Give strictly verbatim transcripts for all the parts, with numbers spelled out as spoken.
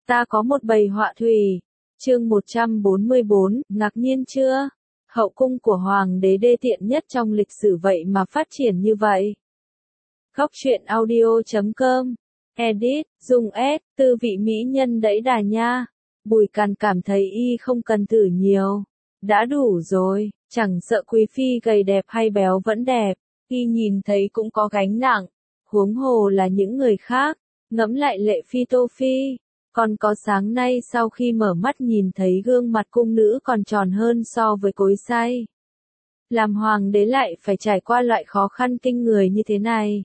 Ta có một bầy họa thủy. Chương một trăm bốn mươi bốn, ngạc nhiên chưa? Hậu cung của hoàng đế đê tiện nhất trong lịch sử vậy mà phát triển như vậy. Góc truyện audio chấm com. Edit, dùng S, tư vị mỹ nhân đẫy đà nha. Bùi Càn cảm thấy y không cần thử nhiều. Đã đủ rồi, chẳng sợ quý phi gầy đẹp hay béo vẫn đẹp. Y nhìn thấy cũng có gánh nặng. Huống hồ là những người khác. Ngẫm lại Lệ Phi Tô Phi. Còn có sáng nay sau khi mở mắt nhìn thấy gương mặt cung nữ còn tròn hơn so với cối xay. Làm hoàng đế lại phải trải qua loại khó khăn kinh người như thế này.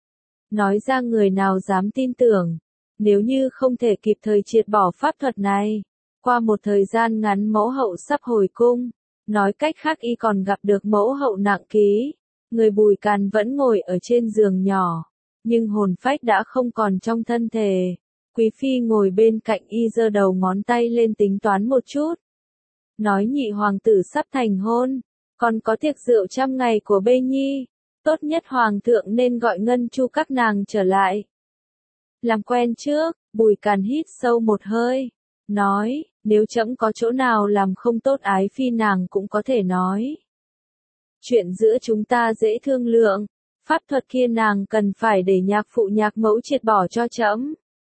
Nói ra người nào dám tin tưởng. Nếu như không thể kịp thời triệt bỏ pháp thuật này. Qua một thời gian ngắn mẫu hậu sắp hồi cung. Nói cách khác y còn gặp được mẫu hậu nặng ký. Người Bùi Càn vẫn ngồi ở trên giường nhỏ. Nhưng hồn phách đã không còn trong thân thể. Quý phi ngồi bên cạnh y giơ đầu ngón tay lên tính toán một chút. Nói nhị hoàng tử sắp thành hôn. Còn có tiệc rượu trăm ngày của bê nhi. Tốt nhất hoàng thượng nên gọi Ngân Chu các nàng trở lại. Làm quen trước, Bùi Càn hít sâu một hơi. Nói, nếu trẫm có chỗ nào làm không tốt ái phi nàng cũng có thể nói. Chuyện giữa chúng ta dễ thương lượng. Pháp thuật kia nàng cần phải để nhạc phụ nhạc mẫu triệt bỏ cho trẫm.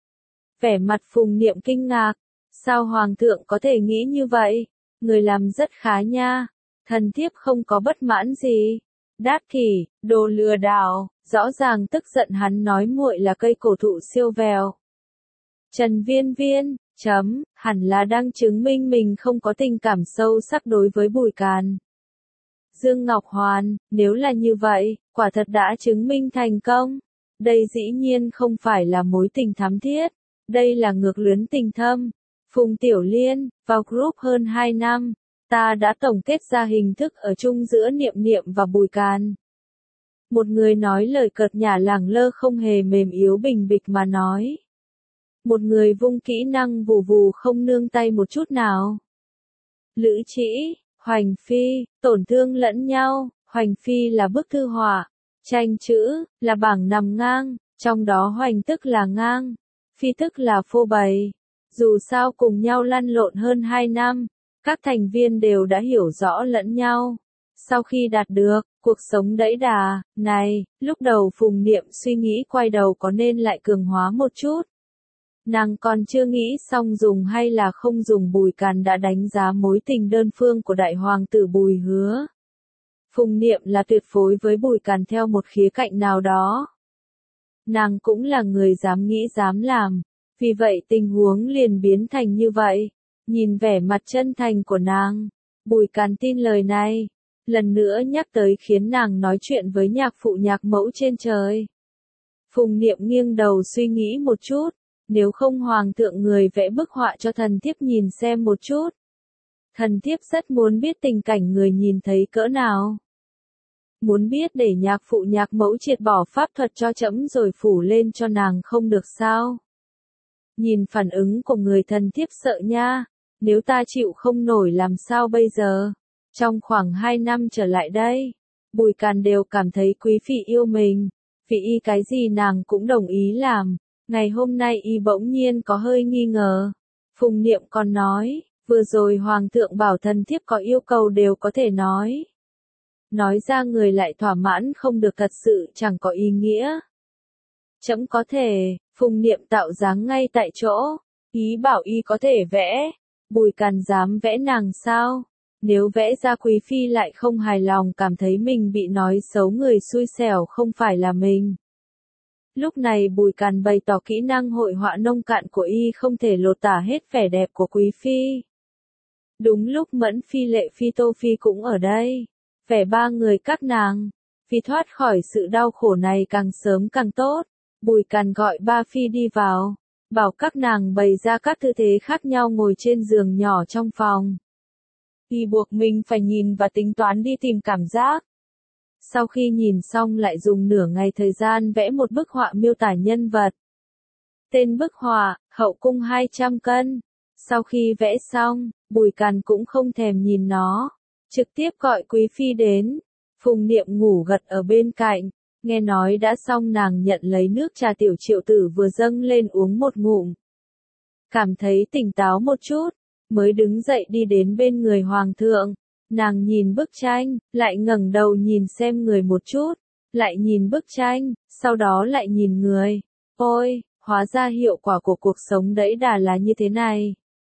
Vẻ mặt Phùng Niệm kinh ngạc. Sao hoàng thượng có thể nghĩ như vậy? Người làm rất khá nha. Thần thiếp không có bất mãn gì. Đát kỷ, đồ lừa đảo, rõ ràng tức giận hắn nói muội là cây cổ thụ siêu vẹo. Trần Viên Viên, chấm, hẳn là đang chứng minh mình không có tình cảm sâu sắc đối với Bùi Càn. Dương Ngọc Hoàn, nếu là như vậy, quả thật đã chứng minh thành công. Đây dĩ nhiên không phải là mối tình thắm thiết. Đây là ngược luyến tình thâm. Phùng Tiểu Liên, vào group hơn hai năm, ta đã tổng kết ra hình thức ở chung giữa Niệm Niệm và Bùi Càn. Một người nói lời cợt nhả lẳng lơ không hề mềm yếu bình bịch mà nói. Một người vung kỹ năng vù vù không nương tay một chút nào. Lữ Trĩ, Hoành Phi, tổn thương lẫn nhau. Hoành Phi là bức thư họa. Tranh chữ, là bảng nằm ngang, trong đó Hoành tức là ngang. Phi tức là phô bày. Dù sao cùng nhau lăn lộn hơn hai năm, các thành viên đều đã hiểu rõ lẫn nhau. Sau khi đạt được cuộc sống đẫy đà này, lúc đầu Phùng Niệm suy nghĩ quay đầu có nên lại cường hóa một chút. Nàng còn chưa nghĩ xong dùng hay là không dùng. Bùi Càn đã đánh giá mối tình đơn phương của đại hoàng tử Bùi Hứa. Phùng Niệm là tuyệt phối với Bùi Càn theo một khía cạnh nào đó. Nàng cũng là người dám nghĩ dám làm, vì vậy tình huống liền biến thành như vậy. Nhìn vẻ mặt chân thành của nàng, Bùi Càn tin lời này, lần nữa nhắc tới khiến nàng nói chuyện với nhạc phụ nhạc mẫu trên trời. Phùng Niệm nghiêng đầu suy nghĩ một chút, nếu không hoàng thượng người vẽ bức họa cho thần thiếp nhìn xem một chút. Thần thiếp rất muốn biết tình cảnh người nhìn thấy cỡ nào. Muốn biết để nhạc phụ nhạc mẫu triệt bỏ pháp thuật cho trẫm rồi phủ lên cho nàng không được sao? Nhìn phản ứng của người thần thiếp sợ nha, nếu ta chịu không nổi làm sao bây giờ? Trong khoảng hai năm trở lại đây, Bùi Càn đều cảm thấy quý phi yêu mình, vì y cái gì nàng cũng đồng ý làm. Ngày hôm nay y bỗng nhiên có hơi nghi ngờ. Phùng Niệm còn nói, vừa rồi hoàng thượng bảo thần thiếp có yêu cầu đều có thể nói. Nói ra người lại thỏa mãn không được thật sự chẳng có ý nghĩa. Trẫm có thể, Phùng Niệm tạo dáng ngay tại chỗ, ý bảo y có thể vẽ. Bùi Càn dám vẽ nàng sao? Nếu vẽ ra quý phi lại không hài lòng cảm thấy mình bị nói xấu người xui xẻo không phải là mình. Lúc này Bùi Càn bày tỏ kỹ năng hội họa nông cạn của y không thể lột tả hết vẻ đẹp của quý phi. Đúng lúc Mẫn Phi Lệ Phi Tô Phi cũng ở đây. Vẻ ba người các nàng, vì thoát khỏi sự đau khổ này càng sớm càng tốt. Bùi Càn gọi ba phi đi vào, bảo các nàng bày ra các tư thế khác nhau ngồi trên giường nhỏ trong phòng. Y buộc mình phải nhìn và tính toán đi tìm cảm giác. Sau khi nhìn xong lại dùng nửa ngày thời gian vẽ một bức họa miêu tả nhân vật. Tên bức họa, hậu cung hai trăm cân. Sau khi vẽ xong, Bùi Càn cũng không thèm nhìn nó. Trực tiếp gọi quý phi đến. Phùng Niệm ngủ gật ở bên cạnh. Nghe nói đã xong nàng nhận lấy nước trà tiểu triệu tử vừa dâng lên uống một ngụm. cảm thấy tỉnh táo một chút, mới đứng dậy đi đến bên người hoàng thượng. Nàng nhìn bức tranh, lại ngẩng đầu nhìn xem người một chút, lại nhìn bức tranh, sau đó lại nhìn người. Ôi, hóa ra hiệu quả của cuộc sống đẫy đà là như thế này.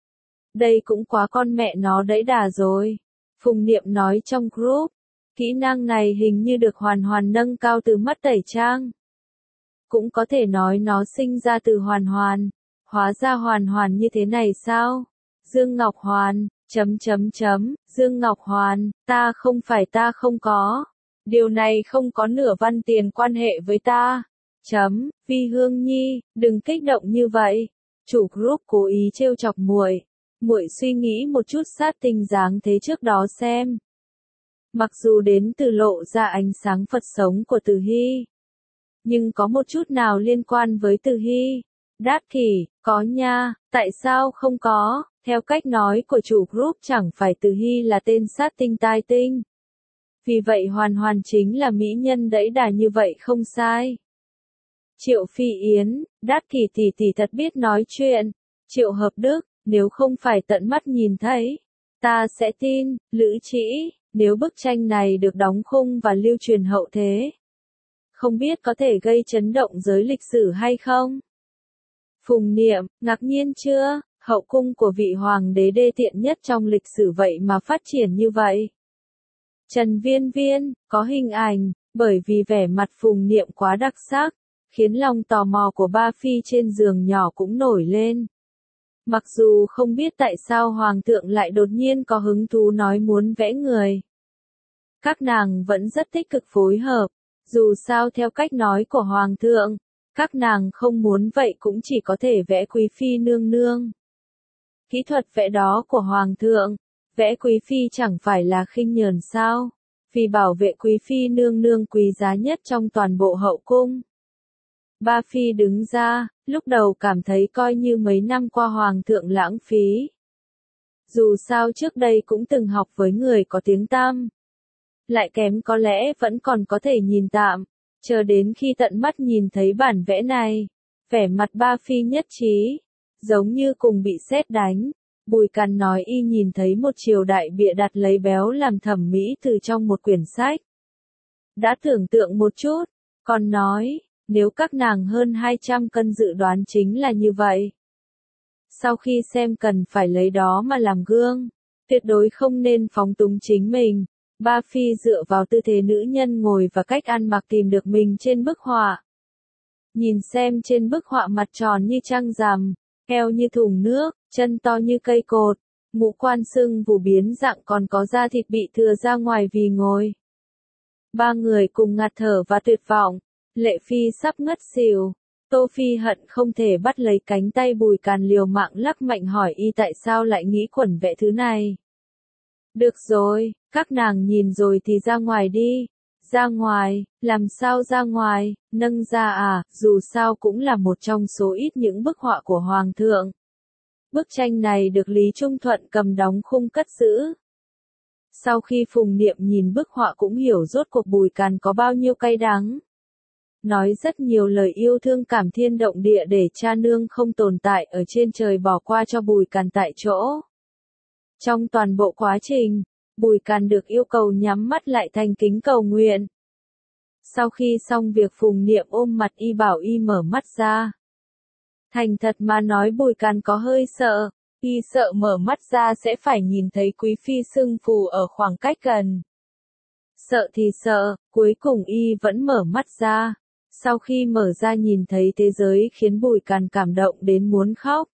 Đây cũng quá con mẹ nó đẫy đà rồi. Phùng Niệm nói trong group, kỹ năng này hình như được hoàn hoàn nâng cao từ mắt tẩy trang. Cũng có thể nói nó sinh ra từ hoàn hoàn. Hóa ra hoàn hoàn như thế này sao? Dương Ngọc Hoàn, chấm chấm chấm, Dương Ngọc Hoàn, ta không phải ta không có. Điều này không có nửa văn tiền quan hệ với ta. Chấm, Vi Hương Nhi, đừng kích động như vậy. Chủ group cố ý trêu chọc muội. Muội suy nghĩ một chút sát tình dáng thế trước đó xem. Mặc dù đến từ lộ ra ánh sáng Phật sống của Từ Hy, nhưng có một chút nào liên quan với Từ Hy? Đát Kỷ, có nha, tại sao không có? Theo cách nói của chủ group chẳng phải Từ Hy là tên sát tinh tai tinh. Vì vậy hoàn hoàn chính là mỹ nhân đẫy đà như vậy không sai. Triệu Phi Yến, Đát Kỷ tỷ tỷ thật biết nói chuyện. Triệu Hợp Đức, nếu không phải tận mắt nhìn thấy, ta sẽ tin. Lữ Trĩ, nếu bức tranh này được đóng khung và lưu truyền hậu thế, không biết có thể gây chấn động giới lịch sử hay không? Phùng Niệm, ngạc nhiên chưa? Hậu cung của vị hoàng đế đê tiện nhất trong lịch sử vậy mà phát triển như vậy. Trần Viên Viên, có hình ảnh, bởi vì vẻ mặt Phùng Niệm quá đặc sắc, khiến lòng tò mò của ba phi trên giường nhỏ cũng nổi lên. Mặc dù không biết tại sao hoàng thượng lại đột nhiên có hứng thú nói muốn vẽ người. Các nàng vẫn rất tích cực phối hợp, dù sao theo cách nói của hoàng thượng, các nàng không muốn vậy cũng chỉ có thể vẽ quý phi nương nương. Kỹ thuật vẽ đó của hoàng thượng, vẽ quý phi chẳng phải là khinh nhờn sao? Vì bảo vệ quý phi nương nương quý giá nhất trong toàn bộ hậu cung. Ba phi đứng ra, lúc đầu cảm thấy coi như mấy năm qua hoàng thượng lãng phí. Dù sao trước đây cũng từng học với người có tiếng tăm. Lại kém có lẽ vẫn còn có thể nhìn tạm, chờ đến khi tận mắt nhìn thấy bản vẽ này, vẻ mặt ba phi nhất trí, giống như cùng bị sét đánh. Bùi Càn nói y nhìn thấy một triều đại bịa đặt lấy béo làm thẩm mỹ từ trong một quyển sách. Đã tưởng tượng một chút, còn nói, nếu các nàng hơn hai trăm cân dự đoán chính là như vậy. Sau khi xem cần phải lấy đó mà làm gương, tuyệt đối không nên phóng túng chính mình. Ba phi dựa vào tư thế nữ nhân ngồi và cách ăn mặc tìm được mình trên bức họa. Nhìn xem trên bức họa mặt tròn như trăng rằm, eo như thùng nước, chân to như cây cột, ngũ quan sưng vù biến dạng còn có da thịt bị thừa ra ngoài vì ngồi. Ba người cùng ngạt thở và tuyệt vọng, Lệ Phi sắp ngất xỉu. Tô Phi hận không thể bắt lấy cánh tay Bùi Càn liều mạng lắc mạnh hỏi y tại sao lại nghĩ quẩn vẽ thứ này. Được rồi, các nàng nhìn rồi thì ra ngoài đi. Ra ngoài, làm sao ra ngoài, nâng ra à, dù sao cũng là một trong số ít những bức họa của Hoàng thượng. Bức tranh này được Lý Trung Thuận cầm đóng khung cất giữ. Sau khi Phùng Niệm nhìn bức họa cũng hiểu rốt cuộc Bùi Càn có bao nhiêu cay đắng. Nói rất nhiều lời yêu thương cảm thiên động địa để cha nương không tồn tại ở trên trời bỏ qua cho Bùi Càn tại chỗ. Trong toàn bộ quá trình, Bùi Càn được yêu cầu nhắm mắt lại thành kính cầu nguyện. Sau khi xong việc Phùng Niệm ôm mặt y bảo y mở mắt ra. Thành thật mà nói Bùi Càn có hơi sợ, y sợ mở mắt ra sẽ phải nhìn thấy quý phi sưng phù ở khoảng cách gần. Sợ thì sợ, cuối cùng y vẫn mở mắt ra. Sau khi mở ra nhìn thấy thế giới khiến Bùi Càn cảm động đến muốn khóc.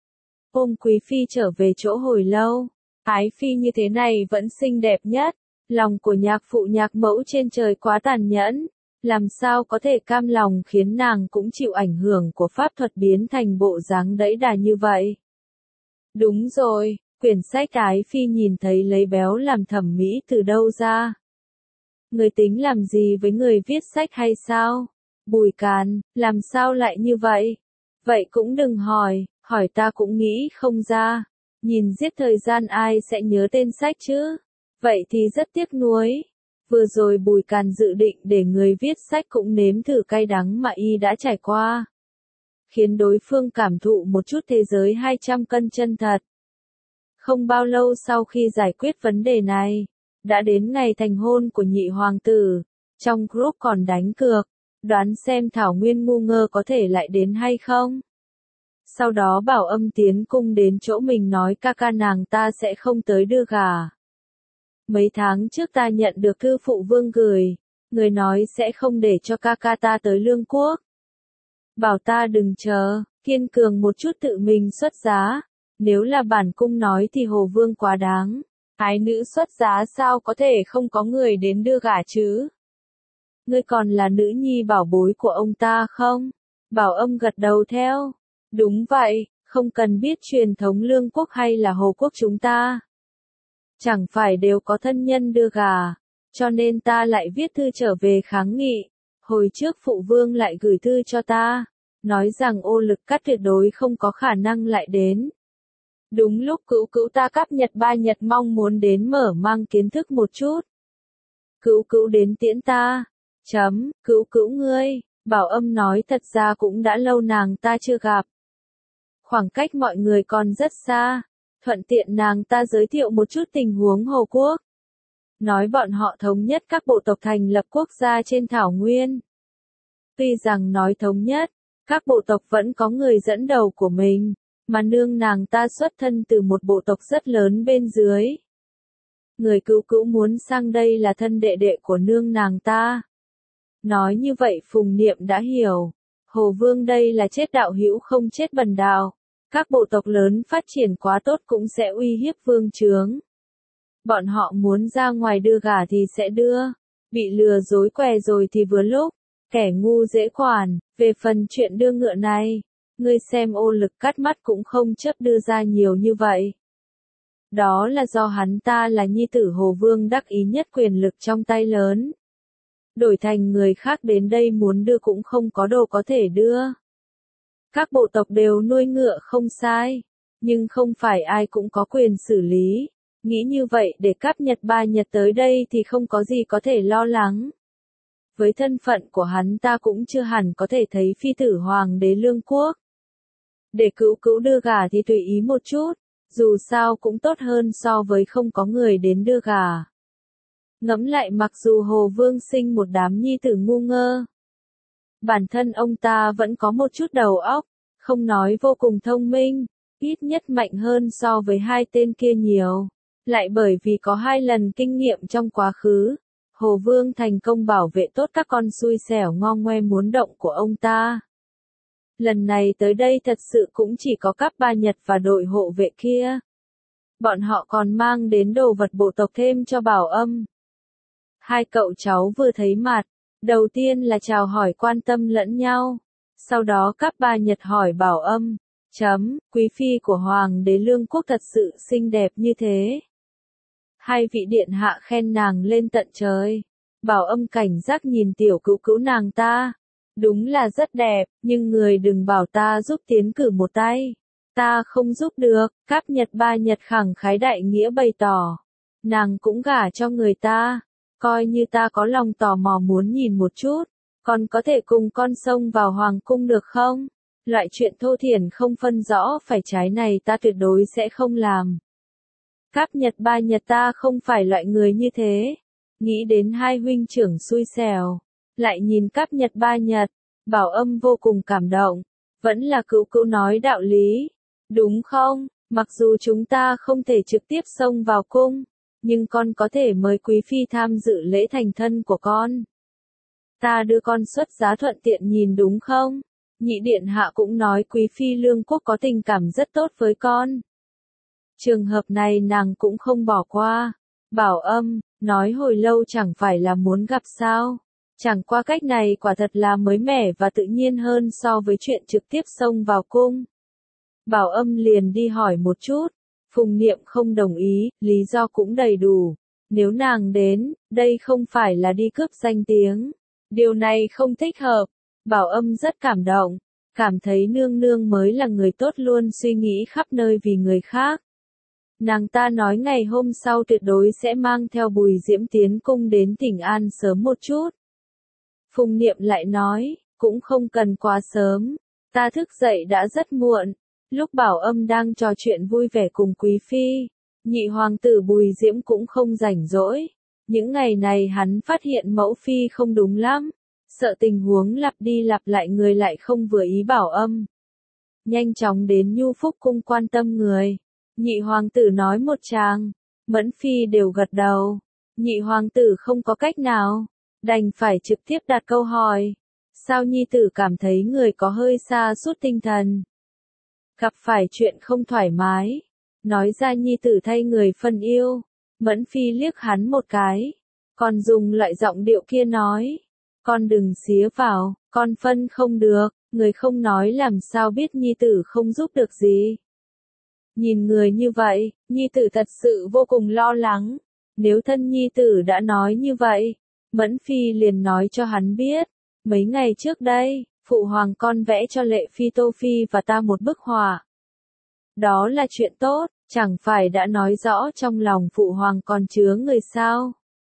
Ôm quý phi trở về chỗ hồi lâu. Ái phi như thế này vẫn xinh đẹp nhất. Lòng của nhạc phụ nhạc mẫu trên trời quá tàn nhẫn. Làm sao có thể cam lòng khiến nàng cũng chịu ảnh hưởng của pháp thuật biến thành bộ dáng đẫy đà như vậy. Đúng rồi, quyển sách Ái phi nhìn thấy lấy béo làm thẩm mỹ từ đâu ra? Người tính làm gì với người viết sách hay sao? Bùi Càn, làm sao lại như vậy? Vậy cũng đừng hỏi, hỏi ta cũng nghĩ không ra. Nhìn giết thời gian ai sẽ nhớ tên sách chứ? Vậy thì rất tiếc nuối. Vừa rồi Bùi Càn dự định để người viết sách cũng nếm thử cay đắng mà y đã trải qua. khiến đối phương cảm thụ một chút thế giới hai trăm cân chân thật. Không bao lâu sau khi giải quyết vấn đề này, đã đến ngày thành hôn của nhị hoàng tử, trong group còn đánh cược, đoán xem Thảo Nguyên ngu ngơ có thể lại đến hay không. Sau đó Bảo Âm tiến cung đến chỗ mình nói ca ca nàng ta sẽ không tới đưa gà. Mấy tháng trước ta nhận được thư phụ vương gửi, người nói sẽ không để cho ca ca ta tới Lương Quốc. Bảo ta đừng chờ, kiên cường một chút tự mình xuất giá, nếu là bản cung nói thì Hồ Vương quá đáng. Ái nữ xuất giá sao có thể không có người đến đưa gả chứ? Ngươi còn là nữ nhi bảo bối của ông ta không? Bảo Âm gật đầu theo. Đúng vậy, không cần biết truyền thống Lương Quốc hay là Hồ Quốc chúng ta. Chẳng phải đều có thân nhân đưa gà, cho nên ta lại viết thư trở về kháng nghị. Hồi trước phụ vương lại gửi thư cho ta, nói rằng Ô Lực Cát tuyệt đối không có khả năng lại đến. Đúng lúc cữu cữu ta cáp nhật ba nhật mong muốn đến mở mang kiến thức một chút. Cữu cữu đến tiễn ta. Chấm, cữu cữu ngươi, Bảo Âm nói thật ra cũng đã lâu nàng ta chưa gặp. Khoảng cách mọi người còn rất xa, thuận tiện nàng ta giới thiệu một chút tình huống Hồ Quốc. Nói bọn họ thống nhất các bộ tộc thành lập quốc gia trên Thảo Nguyên. Tuy rằng nói thống nhất, các bộ tộc vẫn có người dẫn đầu của mình, mà nương nàng ta xuất thân từ một bộ tộc rất lớn bên dưới. Người cữu cữu muốn sang đây là thân đệ đệ của nương nàng ta. Nói như vậy Phùng Niệm đã hiểu, Hồ Vương đây là chết đạo hữu không chết bần đạo. Các bộ tộc lớn phát triển quá tốt cũng sẽ uy hiếp vương chướng. Bọn họ muốn ra ngoài đưa gả thì sẽ đưa, bị lừa dối què rồi thì vừa lúc, kẻ ngu dễ quản. Về phần chuyện đưa ngựa này, ngươi xem Ô Lực Cát mắt cũng không chấp đưa ra nhiều như vậy. Đó là do hắn ta là nhi tử Hồ Vương đắc ý nhất quyền lực trong tay lớn. Đổi thành người khác đến đây muốn đưa cũng không có đồ có thể đưa. Các bộ tộc đều nuôi ngựa không sai, nhưng không phải ai cũng có quyền xử lý. Nghĩ như vậy để Cáp Nhật Ba Nhật tới đây thì không có gì có thể lo lắng. Với thân phận của hắn ta cũng chưa hẳn có thể thấy phi tử hoàng đế Lương Quốc. Để cữu cữu đưa gà thì tùy ý một chút, dù sao cũng tốt hơn so với không có người đến đưa gà. Ngẫm lại mặc dù Hồ Vương sinh một đám nhi tử ngu ngơ, bản thân ông ta vẫn có một chút đầu óc, không nói vô cùng thông minh, ít nhất mạnh hơn so với hai tên kia nhiều. Lại bởi vì có hai lần kinh nghiệm trong quá khứ, Hồ Vương thành công bảo vệ tốt các con xui xẻo ngo ngoe muốn động của ông ta. Lần này tới đây thật sự cũng chỉ có Cáp Ba Nhật và đội hộ vệ kia. Bọn họ còn mang đến đồ vật bộ tộc thêm cho Bảo Âm. Hai cậu cháu vừa thấy mặt, đầu tiên là chào hỏi quan tâm lẫn nhau. Sau đó Cáp Ba Nhật hỏi Bảo Âm, chấm, quý phi của Hoàng đế Lương Quốc thật sự xinh đẹp như thế. Hai vị điện hạ khen nàng lên tận trời. Bảo Âm cảnh giác nhìn tiểu cữu cữu nàng ta. Đúng là rất đẹp, nhưng người đừng bảo ta giúp tiến cử một tay. Ta không giúp được, Cáp Nhật Ba Nhật khẳng khái đại nghĩa bày tỏ. Nàng cũng gả cho người ta. Coi như ta có lòng tò mò muốn nhìn một chút. Còn có thể cùng con sông vào hoàng cung được không? Loại chuyện thô thiển không phân rõ phải trái này ta tuyệt đối sẽ không làm. Cáp Nhật Ba Nhật ta không phải loại người như thế. Nghĩ đến hai huynh trưởng xui xẻo. Lại nhìn Cáp Nhật Ba Nhật. Bảo Âm vô cùng cảm động. Vẫn là cữu cữu nói đạo lý. Đúng không? Mặc dù chúng ta không thể trực tiếp xông vào cung. Nhưng con có thể mời quý phi tham dự lễ thành thân của con. Ta đưa con xuất giá thuận tiện nhìn đúng không? Nhị điện hạ cũng nói quý phi Lương Quốc có tình cảm rất tốt với con. Trường hợp này nàng cũng không bỏ qua. Bảo Âm, nói hồi lâu chẳng phải là muốn gặp sao. Chẳng qua cách này quả thật là mới mẻ và tự nhiên hơn so với chuyện trực tiếp xông vào cung. Bảo Âm liền đi hỏi một chút. Phùng Niệm không đồng ý, lý do cũng đầy đủ. Nếu nàng đến, đây không phải là đi cướp danh tiếng. Điều này không thích hợp. Bảo Âm rất cảm động. Cảm thấy nương nương mới là người tốt luôn suy nghĩ khắp nơi vì người khác. Nàng ta nói ngày hôm sau tuyệt đối sẽ mang theo Bùi Diễm tiến cung đến Thỉnh An sớm một chút. Phùng Niệm lại nói, cũng không cần quá sớm. Ta thức dậy đã rất muộn, lúc Bảo Âm đang trò chuyện vui vẻ cùng Quý Phi, nhị hoàng tử Bùi Diễm cũng không rảnh rỗi. Những ngày này hắn phát hiện mẫu phi không đúng lắm, sợ tình huống lặp đi lặp lại người lại không vừa ý Bảo Âm. Nhanh chóng đến Nhu Phúc cung quan tâm người. Nhị hoàng tử nói một tràng, Mẫn Phi đều gật đầu. Nhị hoàng tử không có cách nào, đành phải trực tiếp đặt câu hỏi. Sao nhi tử cảm thấy người có hơi xa suốt tinh thần? Gặp phải chuyện không thoải mái, nói ra nhi tử thay người phân yêu. Mẫn Phi liếc hắn một cái, còn dùng loại giọng điệu kia nói. Con đừng xía vào, con phân không được, người không nói làm sao biết nhi tử không giúp được gì. Nhìn người như vậy, nhi tử thật sự vô cùng lo lắng. Nếu thân nhi tử đã nói như vậy, Mẫn Phi liền nói cho hắn biết. Mấy ngày trước đây, phụ hoàng con vẽ cho Lệ Phi Tô Phi và ta một bức họa. Đó là chuyện tốt, chẳng phải đã nói rõ trong lòng phụ hoàng còn chứa người sao.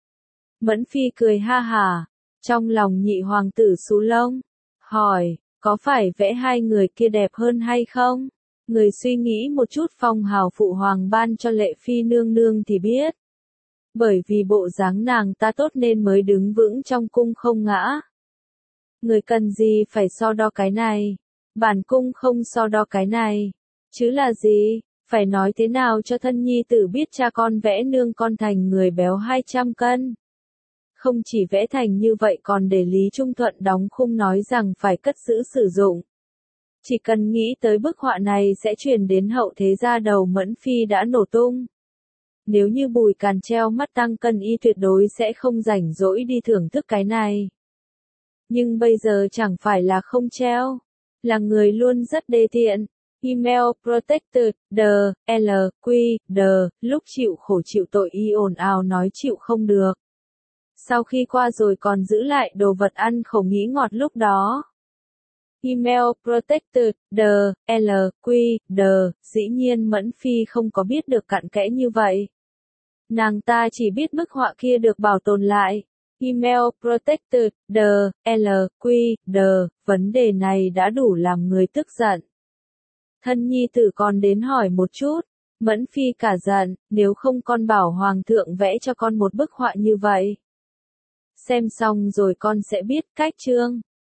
Mẫn Phi cười ha hả, trong lòng nhị hoàng tử xú lông, hỏi, có phải vẽ hai người kia đẹp hơn hay không? Người suy nghĩ một chút phong hào phụ hoàng ban cho Lệ Phi nương nương thì biết. Bởi vì bộ dáng nàng ta tốt nên mới đứng vững trong cung không ngã. Người cần gì phải so đo cái này? Bản cung không so đo cái này. Chứ là gì? Phải nói thế nào cho thân nhi tử biết cha con vẽ nương con thành người béo hai trăm cân. Không chỉ vẽ thành như vậy còn để Lý Trung Thuận đóng khung nói rằng phải cất giữ sử dụng. Chỉ cần nghĩ tới bức họa này sẽ truyền đến hậu thế gia đầu Mẫn Phi đã nổ tung. Nếu như Bùi Càn treo mắt tăng cân y tuyệt đối sẽ không rảnh rỗi đi thưởng thức cái này. Nhưng bây giờ chẳng phải là không treo, là người luôn rất đê tiện. Email protected, the, l, q, the, lúc chịu khổ chịu tội y ồn ào nói chịu không được. Sau khi qua rồi còn giữ lại đồ vật ăn khẩu nghĩ ngọt lúc đó. Email protected, the, l, q, the, dĩ nhiên Mẫn Phi không có biết được cặn kẽ như vậy. Nàng ta chỉ biết bức họa kia được bảo tồn lại. Email protected, the, l, q, the, vấn đề này đã đủ làm người tức giận. Thân nhi tử còn đến hỏi một chút, Mẫn Phi cả giận, nếu không con bảo hoàng thượng vẽ cho con một bức họa như vậy. Xem xong rồi con sẽ biết cách chương.